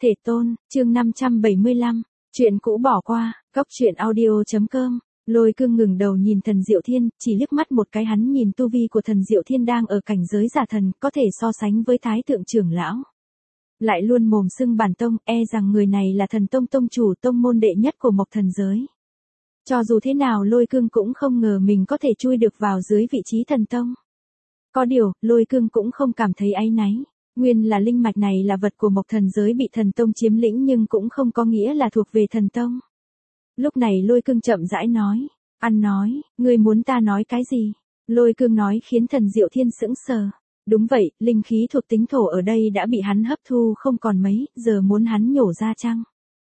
Thể tôn, chương 575, chuyện cũ bỏ qua, góc truyện audio.com. Lôi Cương ngừng đầu nhìn Thần Diệu Thiên, chỉ liếc mắt một cái hắn nhìn tu vi của Thần Diệu Thiên đang ở cảnh giới giả thần, có thể so sánh với Thái Thượng trưởng lão. Lại luôn mồm xưng bản tông, rằng người này là thần tông tông chủ tông môn đệ nhất của Mộc Thần giới. Cho dù thế nào Lôi Cương cũng không ngờ mình có thể chui được vào dưới vị trí thần tông. Có điều, Lôi Cương cũng không cảm thấy áy náy. Nguyên là linh mạch này là vật của Mộc Thần giới bị thần tông chiếm lĩnh nhưng cũng không có nghĩa là thuộc về thần tông. Lúc này Lôi Cương chậm rãi nói, nói, ngươi muốn ta nói cái gì? Lôi Cương nói khiến Thần Diệu Thiên sững sờ. Đúng vậy, linh khí thuộc tính thổ ở đây đã bị hắn hấp thu không còn mấy, giờ muốn hắn nhổ ra chăng?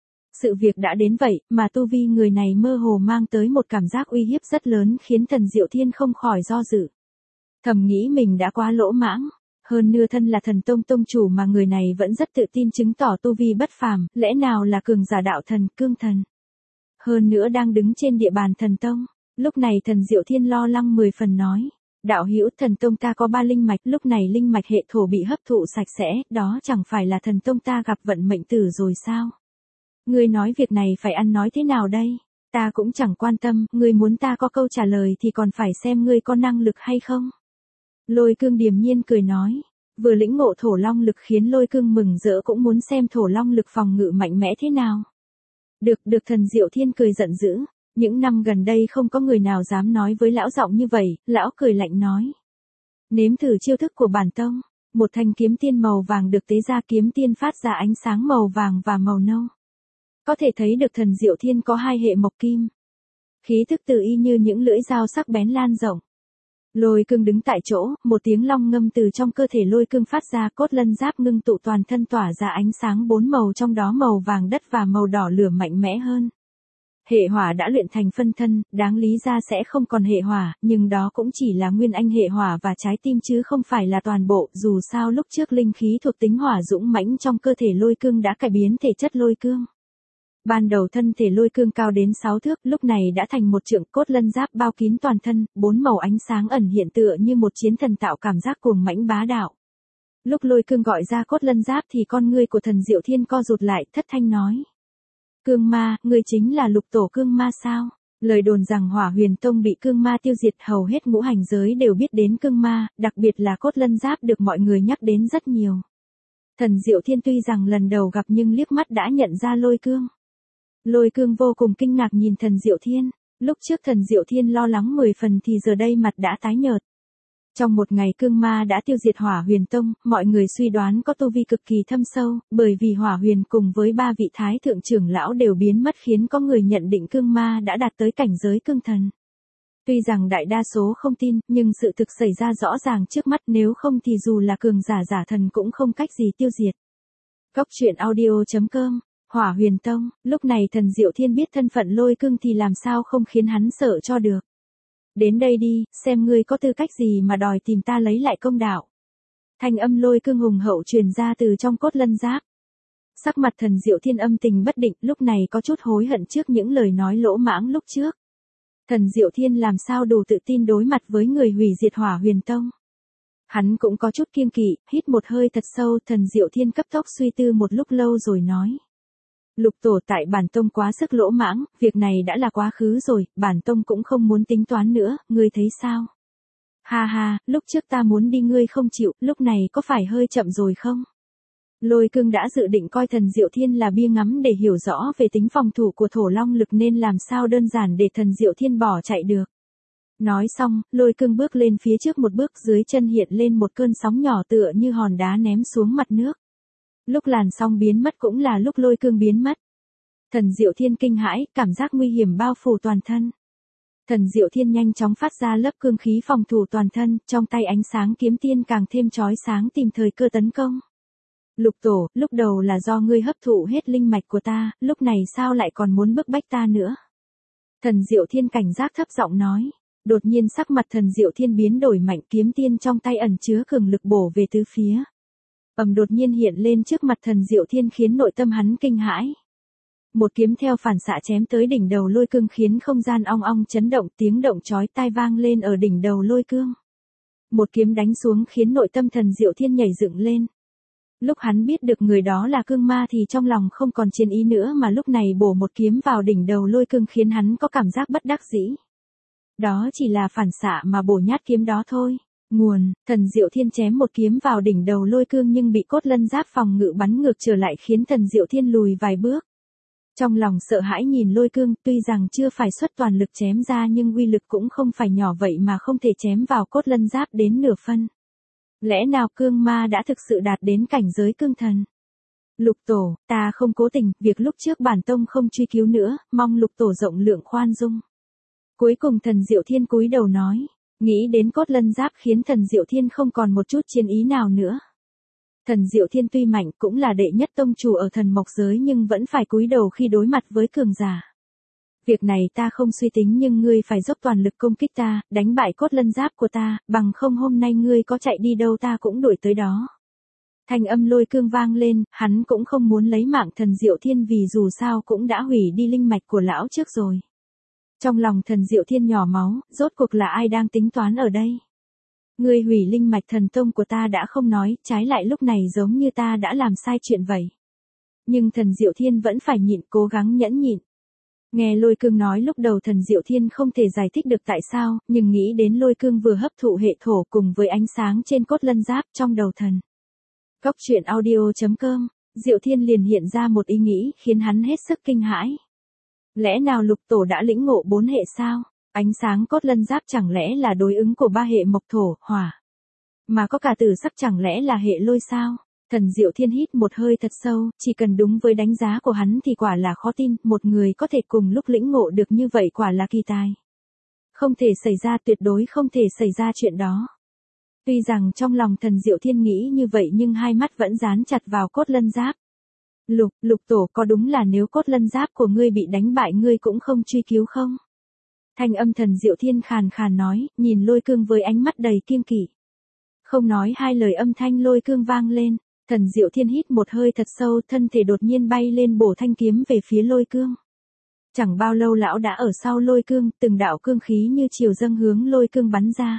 Sự việc đã đến vậy, mà tu vi người này mơ hồ mang tới một cảm giác uy hiếp rất lớn khiến Thần Diệu Thiên không khỏi do dự. Thầm nghĩ mình đã quá lỗ mãng. Hơn nữa thân là thần tông tông chủ mà người này vẫn rất tự tin chứng tỏ tu vi bất phàm, lẽ nào là cường giả đạo thần, cương thần. Hơn nữa đang đứng trên địa bàn thần tông. Lúc này Thần Diệu Thiên lo lắng 10 phần nói. Đạo hữu, thần tông ta có 3 linh mạch, lúc này linh mạch hệ thổ bị hấp thụ sạch sẽ, đó chẳng phải là thần tông ta gặp vận mệnh tử rồi sao? Ngươi nói việc này phải ăn nói thế nào đây? Ta cũng chẳng quan tâm, ngươi muốn ta có câu trả lời thì còn phải xem ngươi có năng lực hay không? Lôi Cương điềm nhiên cười nói, vừa lĩnh ngộ thổ long lực khiến Lôi Cương mừng rỡ cũng muốn xem thổ long lực phòng ngự mạnh mẽ thế nào. Được Thần Diệu Thiên cười giận dữ, những năm gần đây không có người nào dám nói với lão giọng như vậy, lão cười lạnh nói. Nếm thử chiêu thức của bản tông, một thanh kiếm tiên màu vàng được tế ra, kiếm tiên phát ra ánh sáng màu vàng và màu nâu. Có thể thấy được Thần Diệu Thiên có 2 hệ mộc kim. Khí thức từ y như những lưỡi dao sắc bén lan rộng. Lôi Cương đứng tại chỗ, một tiếng long ngâm từ trong cơ thể Lôi Cương phát ra, cốt lân giáp ngưng tụ toàn thân tỏa ra ánh sáng 4 màu, trong đó màu vàng đất và màu đỏ lửa mạnh mẽ hơn. Hệ hỏa đã luyện thành phân thân, đáng lý ra sẽ không còn hệ hỏa, nhưng đó cũng chỉ là nguyên anh hệ hỏa và trái tim chứ không phải là toàn bộ, dù sao lúc trước linh khí thuộc tính hỏa dũng mãnh trong cơ thể Lôi Cương đã cải biến thể chất Lôi Cương. Ban đầu thân thể Lôi Cương cao đến 6 thước, lúc này đã thành một trượng, cốt lân giáp bao kín toàn thân, 4 màu ánh sáng ẩn hiện tựa như một chiến thần, tạo cảm giác cuồng mãnh bá đạo. Lúc Lôi Cương gọi ra cốt lân giáp thì con ngươi của Thần Diệu Thiên co rụt lại, thất thanh nói. Cương ma, ngươi chính là lục tổ cương ma sao? Lời đồn rằng Hỏa Huyền Tông bị cương ma tiêu diệt, hầu hết ngũ hành giới đều biết đến cương ma, đặc biệt là cốt lân giáp được mọi người nhắc đến rất nhiều. Thần Diệu Thiên tuy rằng lần đầu gặp nhưng liếc mắt đã nhận ra Lôi Cương. Lôi Cương vô cùng kinh ngạc nhìn Thần Diệu Thiên, lúc trước Thần Diệu Thiên lo lắng 10 phần thì giờ đây mặt đã tái nhợt. Trong một ngày cương ma đã tiêu diệt Hỏa Huyền Tông, mọi người suy đoán có tu vi cực kỳ thâm sâu, bởi vì Hỏa Huyền cùng với 3 vị Thái Thượng trưởng lão đều biến mất khiến có người nhận định cương ma đã đạt tới cảnh giới cương thần. Tuy rằng đại đa số không tin, nhưng sự thực xảy ra rõ ràng trước mắt, nếu không thì dù là cường giả thần cũng không cách gì tiêu diệt. Góc truyện audio.com. Hỏa Huyền Tông, lúc này Thần Diệu Thiên biết thân phận Lôi Cương thì làm sao không khiến hắn sợ cho được. Đến đây đi, xem ngươi có tư cách gì mà đòi tìm ta lấy lại công đạo. Thanh âm Lôi Cương hùng hậu truyền ra từ trong cốt lân giáp. Sắc mặt Thần Diệu Thiên âm tình bất định, lúc này có chút hối hận trước những lời nói lỗ mãng lúc trước. Thần Diệu Thiên làm sao đủ tự tin đối mặt với người hủy diệt Hỏa Huyền Tông. Hắn cũng có chút kiêng kỵ, hít một hơi thật sâu, Thần Diệu Thiên cấp tốc suy tư một lúc lâu rồi nói. Lục tổ, tại bản tông quá sức lỗ mãng, việc này đã là quá khứ rồi, bản tông cũng không muốn tính toán nữa, ngươi thấy sao? Ha ha, lúc trước ta muốn đi ngươi không chịu, lúc này có phải hơi chậm rồi không? Lôi Cương đã dự định coi Thần Diệu Thiên là bia ngắm để hiểu rõ về tính phòng thủ của thổ long lực nên làm sao đơn giản để Thần Diệu Thiên bỏ chạy được. Nói xong, Lôi Cương bước lên phía trước một bước, dưới chân hiện lên một cơn sóng nhỏ tựa như hòn đá ném xuống mặt nước. Lúc làn sóng biến mất cũng là lúc Lôi Cương biến mất. Thần Diệu Thiên kinh hãi, cảm giác nguy hiểm bao phủ toàn thân. Thần Diệu Thiên nhanh chóng phát ra lớp cương khí phòng thủ toàn thân, trong tay ánh sáng kiếm tiên càng thêm chói sáng tìm thời cơ tấn công. Lục tổ, lúc đầu là do ngươi hấp thụ hết linh mạch của ta, lúc này sao lại còn muốn bức bách ta nữa? Thần Diệu Thiên cảnh giác thấp giọng nói. Đột nhiên sắc mặt Thần Diệu Thiên biến đổi mạnh, kiếm tiên trong tay ẩn chứa cường lực bổ về tứ phía. Đột nhiên hiện lên trước mặt Thần Diệu Thiên khiến nội tâm hắn kinh hãi. Một kiếm theo phản xạ chém tới đỉnh đầu Lôi Cương khiến không gian ong ong chấn động, tiếng động chói tai vang lên ở đỉnh đầu Lôi Cương. Một kiếm đánh xuống khiến nội tâm Thần Diệu Thiên nhảy dựng lên. Lúc hắn biết được người đó là cương ma thì trong lòng không còn chiến ý nữa mà lúc này bổ một kiếm vào đỉnh đầu lôi cương khiến hắn có cảm giác bất đắc dĩ. Đó chỉ là phản xạ mà bổ nhát kiếm đó thôi. Nguồn, Thần Diệu Thiên chém một kiếm vào đỉnh đầu lôi cương nhưng bị cốt lân giáp phòng ngự bắn ngược trở lại khiến Thần Diệu Thiên lùi vài bước. Trong lòng sợ hãi nhìn lôi cương, tuy rằng chưa phải xuất toàn lực chém ra nhưng uy lực cũng không phải nhỏ vậy mà không thể chém vào cốt lân giáp đến nửa phân. Lẽ nào cương ma đã thực sự đạt đến cảnh giới cương thần? Lục tổ, ta không cố tình, việc lúc trước bản tông không truy cứu nữa, mong lục tổ rộng lượng khoan dung. Cuối cùng Thần Diệu Thiên cúi đầu nói, nghĩ đến cốt lân giáp khiến Thần Diệu Thiên không còn một chút chiến ý nào nữa. Thần Diệu Thiên tuy mạnh cũng là đệ nhất tông chủ ở thần mộc giới nhưng vẫn phải cúi đầu khi đối mặt với cường giả. Việc này ta không suy tính nhưng ngươi phải dốc toàn lực công kích ta, đánh bại cốt lân giáp của ta, bằng không hôm nay ngươi có chạy đi đâu ta cũng đuổi tới đó. Thanh âm lôi cương vang lên, hắn cũng không muốn lấy mạng Thần Diệu Thiên vì dù sao cũng đã hủy đi linh mạch của lão trước rồi. Trong lòng Thần Diệu Thiên nhỏ máu, rốt cuộc là ai đang tính toán ở đây? Ngươi hủy linh mạch thần tông của ta đã không nói, trái lại lúc này giống như ta đã làm sai chuyện vậy. Nhưng Thần Diệu Thiên vẫn phải nhịn, cố gắng nhẫn nhịn. Nghe lôi cương nói lúc đầu Thần Diệu Thiên không thể giải thích được tại sao, nhưng nghĩ đến lôi cương vừa hấp thụ hệ thổ cùng với ánh sáng trên cốt lân giáp trong đầu thần. Góc truyện audio.com, Diệu Thiên liền hiện ra một ý nghĩ khiến hắn hết sức kinh hãi. Lẽ nào lục tổ đã lĩnh ngộ 4 hệ sao? Ánh sáng cốt lân giáp chẳng lẽ là đối ứng của 3 hệ mộc thổ, hỏa? Mà có cả tử sắc chẳng lẽ là hệ lôi sao? Thần Diệu Thiên hít một hơi thật sâu, chỉ cần đúng với đánh giá của hắn thì quả là khó tin, một người có thể cùng lúc lĩnh ngộ được như vậy quả là kỳ tài. Không thể xảy ra, tuyệt đối không thể xảy ra chuyện đó. Tuy rằng trong lòng Thần Diệu Thiên nghĩ như vậy nhưng hai mắt vẫn dán chặt vào cốt lân giáp. Lục tổ, có đúng là nếu cốt lân giáp của ngươi bị đánh bại ngươi cũng không truy cứu không? Thanh âm Thần Diệu Thiên khàn khàn nói, nhìn lôi cương với ánh mắt đầy kiêng kỵ. Không nói hai lời âm thanh lôi cương vang lên, Thần Diệu Thiên hít một hơi thật sâu, thân thể đột nhiên bay lên bổ thanh kiếm về phía lôi cương. Chẳng bao lâu lão đã ở sau lôi cương, từng đạo cương khí như chiều dâng hướng lôi cương bắn ra.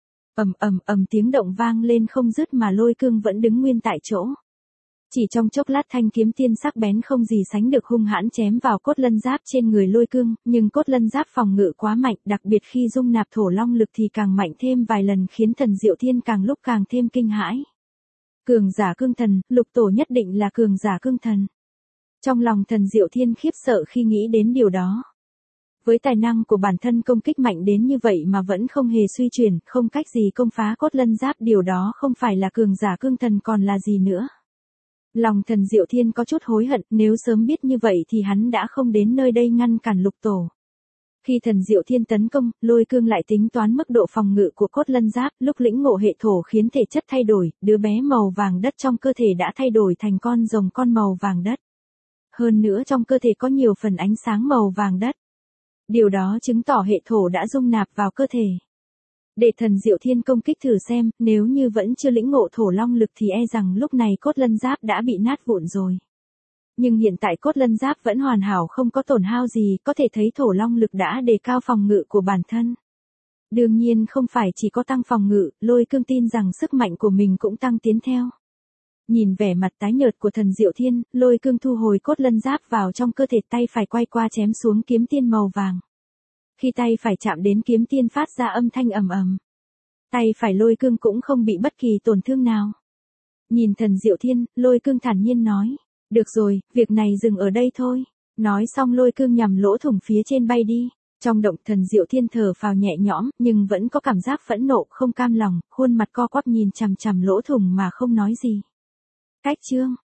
Ầm tiếng động vang lên không dứt mà lôi cương vẫn đứng nguyên tại chỗ. Chỉ trong chốc lát thanh kiếm tiên sắc bén không gì sánh được hung hãn chém vào cốt lân giáp trên người lôi cương, nhưng cốt lân giáp phòng ngự quá mạnh, đặc biệt khi dung nạp thổ long lực thì càng mạnh thêm vài lần khiến Thần Diệu Thiên càng lúc càng thêm kinh hãi. Cường giả cương thần, lục tổ nhất định là cường giả cương thần. Trong lòng Thần Diệu Thiên khiếp sợ khi nghĩ đến điều đó. Với tài năng của bản thân công kích mạnh đến như vậy mà vẫn không hề suy chuyển, không cách gì công phá cốt lân giáp, điều đó không phải là cường giả cương thần còn là gì nữa. Lòng Thần Diệu Thiên có chút hối hận, nếu sớm biết như vậy thì hắn đã không đến nơi đây ngăn cản lục tổ. Khi Thần Diệu Thiên tấn công, lôi cương lại tính toán mức độ phòng ngự của cốt lân giáp, lúc lĩnh ngộ hệ thổ khiến thể chất thay đổi, đứa bé màu vàng đất trong cơ thể đã thay đổi thành con rồng con màu vàng đất. Hơn nữa trong cơ thể có nhiều phần ánh sáng màu vàng đất. Điều đó chứng tỏ hệ thổ đã dung nạp vào cơ thể. Để Thần Diệu Thiên công kích thử xem, nếu như vẫn chưa lĩnh ngộ thổ long lực thì e rằng lúc này cốt lân giáp đã bị nát vụn rồi. Nhưng hiện tại cốt lân giáp vẫn hoàn hảo không có tổn hao gì, có thể thấy thổ long lực đã đề cao phòng ngự của bản thân. Đương nhiên không phải chỉ có tăng phòng ngự, lôi cương tin rằng sức mạnh của mình cũng tăng tiến theo. Nhìn vẻ mặt tái nhợt của Thần Diệu Thiên, lôi cương thu hồi cốt lân giáp vào trong cơ thể, tay phải quay qua chém xuống kiếm tiên màu vàng. Khi tay phải chạm đến kiếm tiên phát ra âm thanh ầm ầm. Tay phải lôi cương cũng không bị bất kỳ tổn thương nào. Nhìn Thần Diệu Thiên, lôi cương thản nhiên nói. Được rồi, việc này dừng ở đây thôi. Nói xong lôi cương nhằm lỗ thủng phía trên bay đi. Trong động Thần Diệu Thiên thở phào nhẹ nhõm, nhưng vẫn có cảm giác phẫn nộ, không cam lòng, khuôn mặt co quắp nhìn chằm chằm lỗ thủng mà không nói gì. Cách chương